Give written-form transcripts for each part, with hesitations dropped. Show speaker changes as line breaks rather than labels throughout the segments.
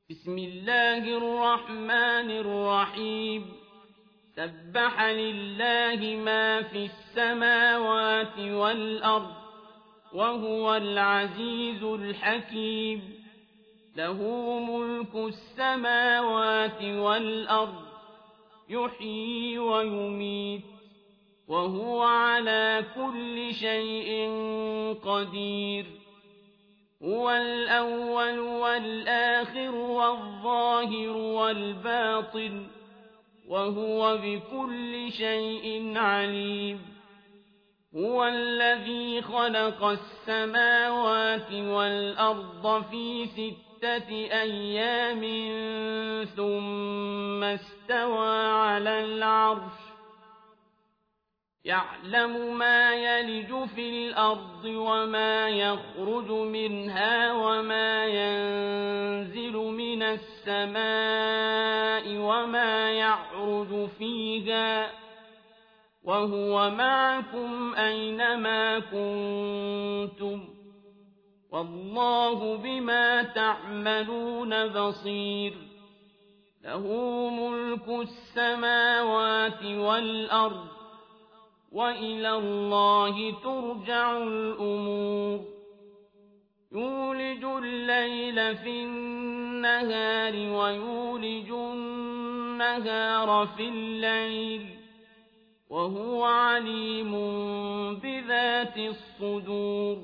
بسم الله الرحمن الرحيم سبح لله ما في السماوات والأرض وهو العزيز الحكيم له ملك السماوات والأرض يحيي ويميت وهو على كل شيء قدير هو الأول والآخر والظاهر والباطن وهو بكل شيء عليم هو الذي خلق السماوات والأرض في 6 أيام ثم استوى على العرش يعلم ما يلج في الأرض وما يخرج منها وما ينزل من السماء وما يعرج فيها وهو معكم أينما كنتم والله بما تعملون بصير له ملك السماوات والأرض وإلى الله ترجع الأمور يولج الليل في النهار ويولج النهار في الليل وهو عليم بذات الصدور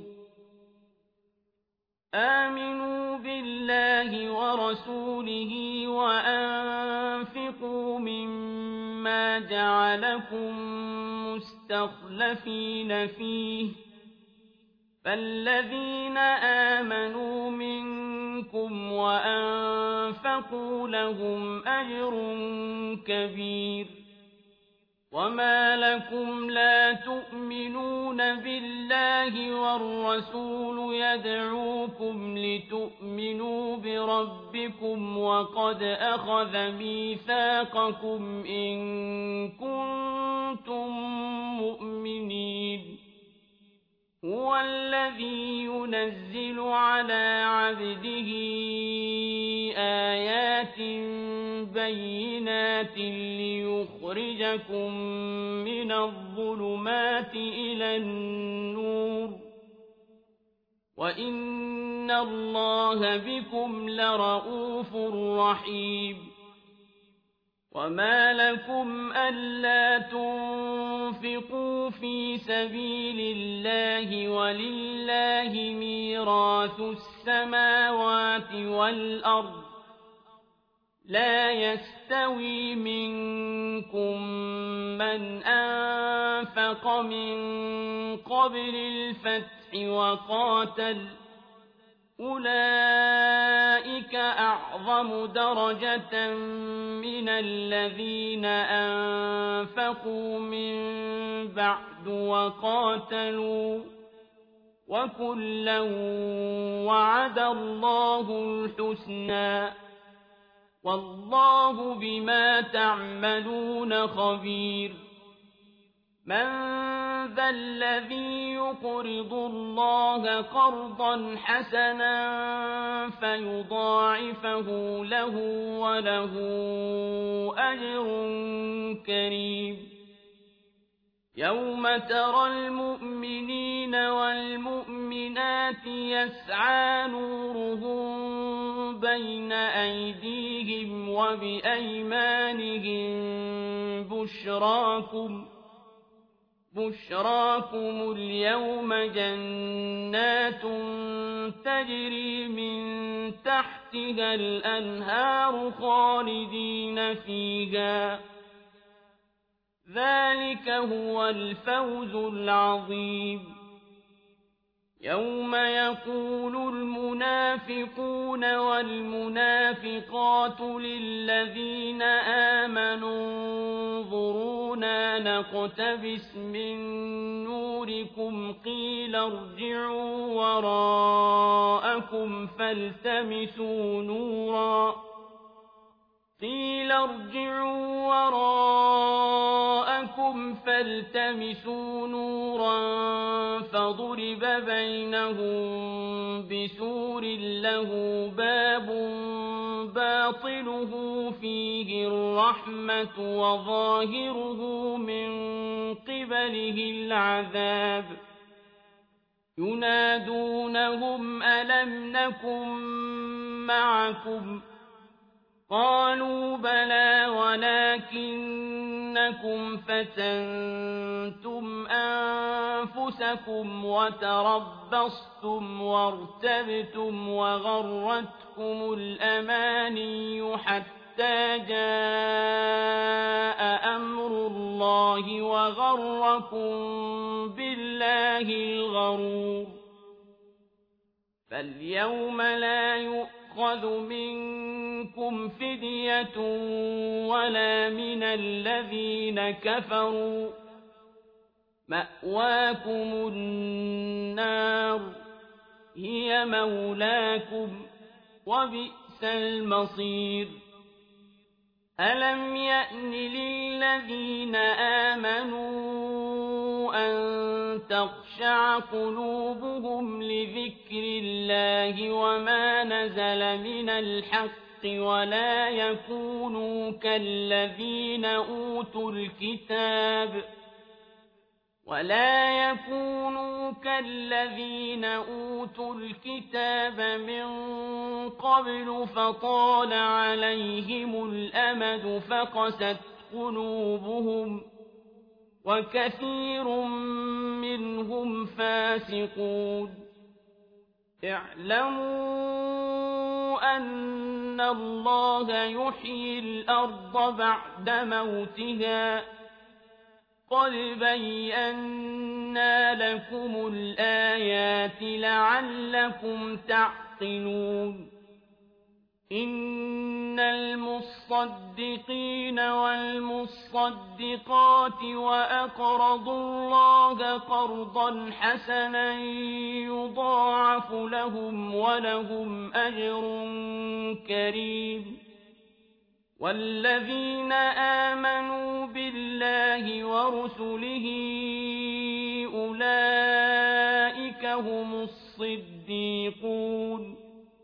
آمنوا بالله ورسوله وأنفقوا مما جعلكم مستخلفين فيه فالذين آمنوا منكم وأنفقوا لهم أجر كبير وما لكم لا تؤمنون بالله والرسول يدعوكم لتؤمنوا بربكم وقد أخذ ميثاقكم إن كنتم مؤمنين هو الذي ينزل على عبده آيات بينات ليخرجكم من الظلمات إلى النور وإن الله بكم لرءوف رحيم وما لكم ألا تنفقوا في سبيل الله ولله ميراث السماوات والأرض لا يستوي منكم من أنفق من قبل الفتح وقاتل أولئك أعظم درجة من الذين أنفقوا من بعد وقاتلوا وكلا وعد الله الحسنى والله بما تعملون خبير من ذا الذي يقرض الله قرضا حسنا فيضاعفه له وله أجر كريم يوم ترى المؤمنين والمؤمنات يسعى نورهم بين أيديهم وبأيمانهم بشراكم اليوم جنات تجري من تحتها الأنهار خالدين فيها ذلك هو الفوز العظيم يوم يقول المنافقون والمنافقات للذين آمنوا انظرونا نقتبس من نوركم قيل ارجعوا وراءكم فالتمسوا نورا فضرب بينهم بسور له باب باطنه فيه الرحمة وظاهره من قبله العذاب ينادونهم ألم نكن معكم قالوا بلى ولكنكم فتنتم أنفسكم وتربصتم وارتبتم وغرتكم الأماني حتى جاء أمر الله وغركم بالله الغرور فاليوم لا يؤخذ منكم فدية ولا من الذين كفروا مأواكم النار هي مولاكم وبئس المصير ألم يأن للذين آمنوا أن تخشع قلوبهم لذكر الله وما نزل من الحق ولا يكونوا كالذين أوتوا الكتاب من قبل فطال عليهم الأمد فقست قلوبهم وكثير منهم فاسقون اعلموا أن الله يحيي الأرض بعد موتها قد بينا لكم الآيات لعلكم تعقلون إن المصدقين والمصدقات وأقرضوا الله قرضا حسنا يضاعف لهم ولهم أجر كريم والذين آمنوا بالله ورسله أولئك هم الصديقون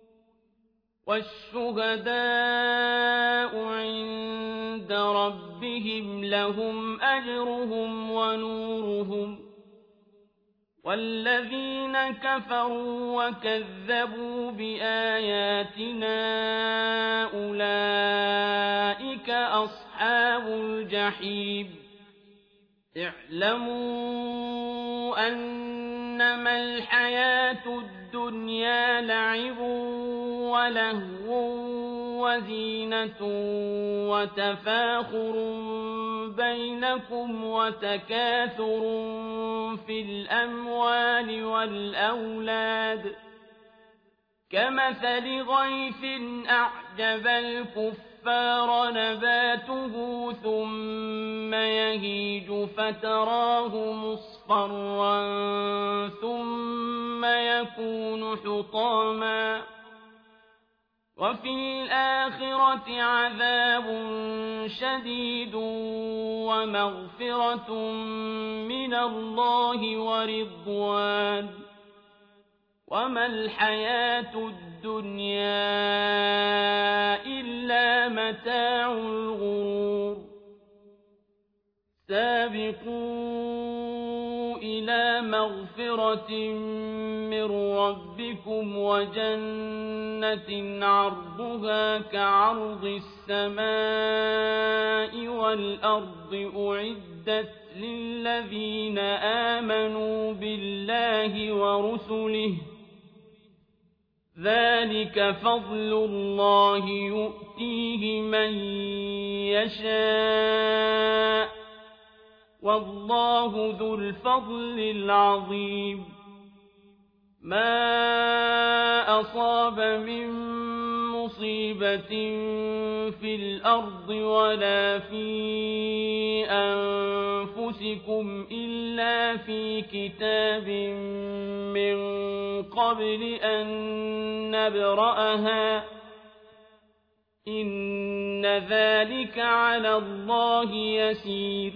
والشهداء عند ربهم لهم أجرهم ونورهم والذين كفروا وكذبوا بآياتنا أولئك أصحاب الجحيم اعلموا أنما الحياة الدنيا لعب ولهو وزينة وتفاخر بينكم وتكاثر في الأموال والأولاد كمثل غيث أعجب الكفار نباته ثم يهيج فتراه مصفرا ثم يكون حطاما وفي الآخرة عذاب شديد ومغفرة من الله ورضوان وما الحياة الدنيا إلا متاع الغرور سابقوا إلى مغفرة من ربكم وجنة عرضها كعرض السماء والأرض أعدت للذين آمنوا بالله ورسله ذلك فضل الله يؤتيه من يشاء والله ذو الفضل العظيم ما أصاب من مصيبة في الأرض ولا في أنفسكم إلا في كتاب من قبل أن نبرأها إن ذلك على الله يسير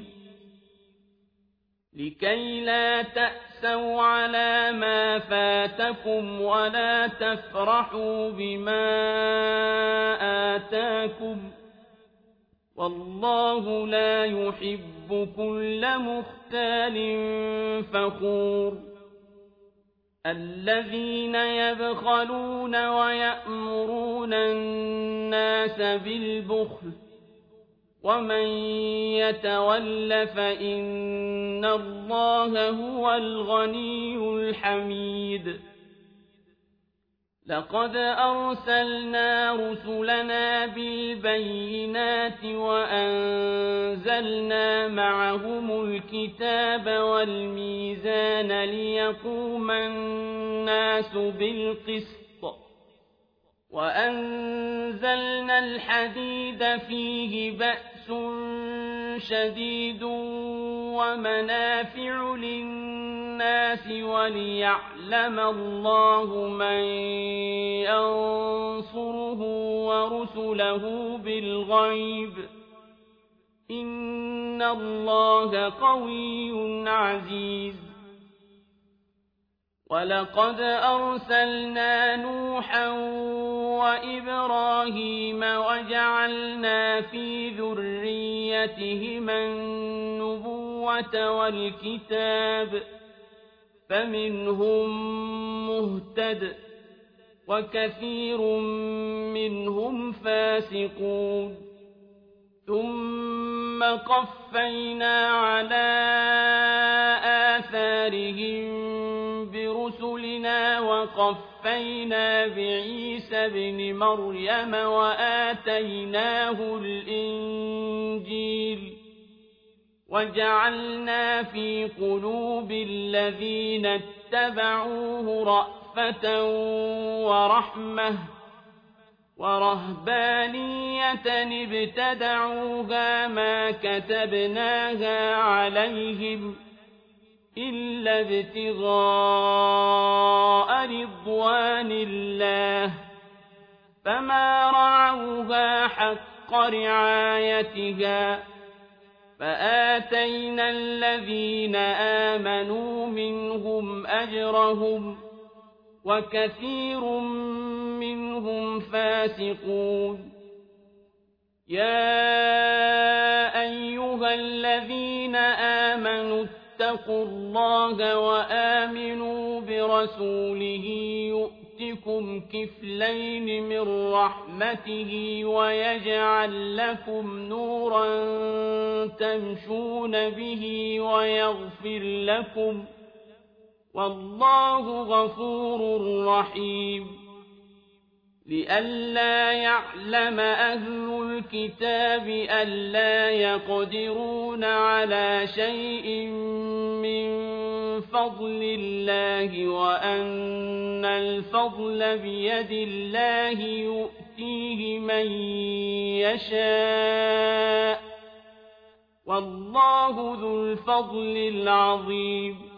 لكي لا تأسوا على ما فاتكم ولا تفرحوا بما آتاكم والله لا يحب كل مختال فخور الذين يبخلون ويأمرون الناس بالبخل ومن يتول فإن الله هو الغني الحميد لقد أرسلنا رسلنا بالبينات وأنزلنا معهم الكتاب والميزان ليقوم الناس بالقسط وأنزلنا الحديد فيه بأس شديد ومنافع للناس وليعلم الله من ينصره ورسله بالغيب إن الله قوي عزيز ولقد أرسلنا نوحا وإبراهيم وجعلنا في ذريتهما النبوة والكتاب فمنهم مهتد وكثير منهم فاسقون ثم قفينا على آثارهم برسلنا وقفينا بعيسى ابن مريم وآتيناه الإنجيل وجعلنا في قلوب الذين اتبعوه رأفة ورحمة ورهبانية ابتدعوها ما كتبناها عليهم إلا ابتغاء رضوان الله فما رعوها حق رعايتها فآتينا الذين آمنوا منهم أجرهم وكثير منهم فاسقون يا أيها الذين آمنوا اتقوا الله وآمنوا برسوله يؤتكم كفلين من رحمته ويجعل لكم نورا تمشون به ويغفر لكم والله غفور رحيم لئلا يعلم أهل الكتاب ألا يقدرون على شيء من فضل الله وأن الفضل بيد الله يؤتيه من يشاء والله ذو الفضل العظيم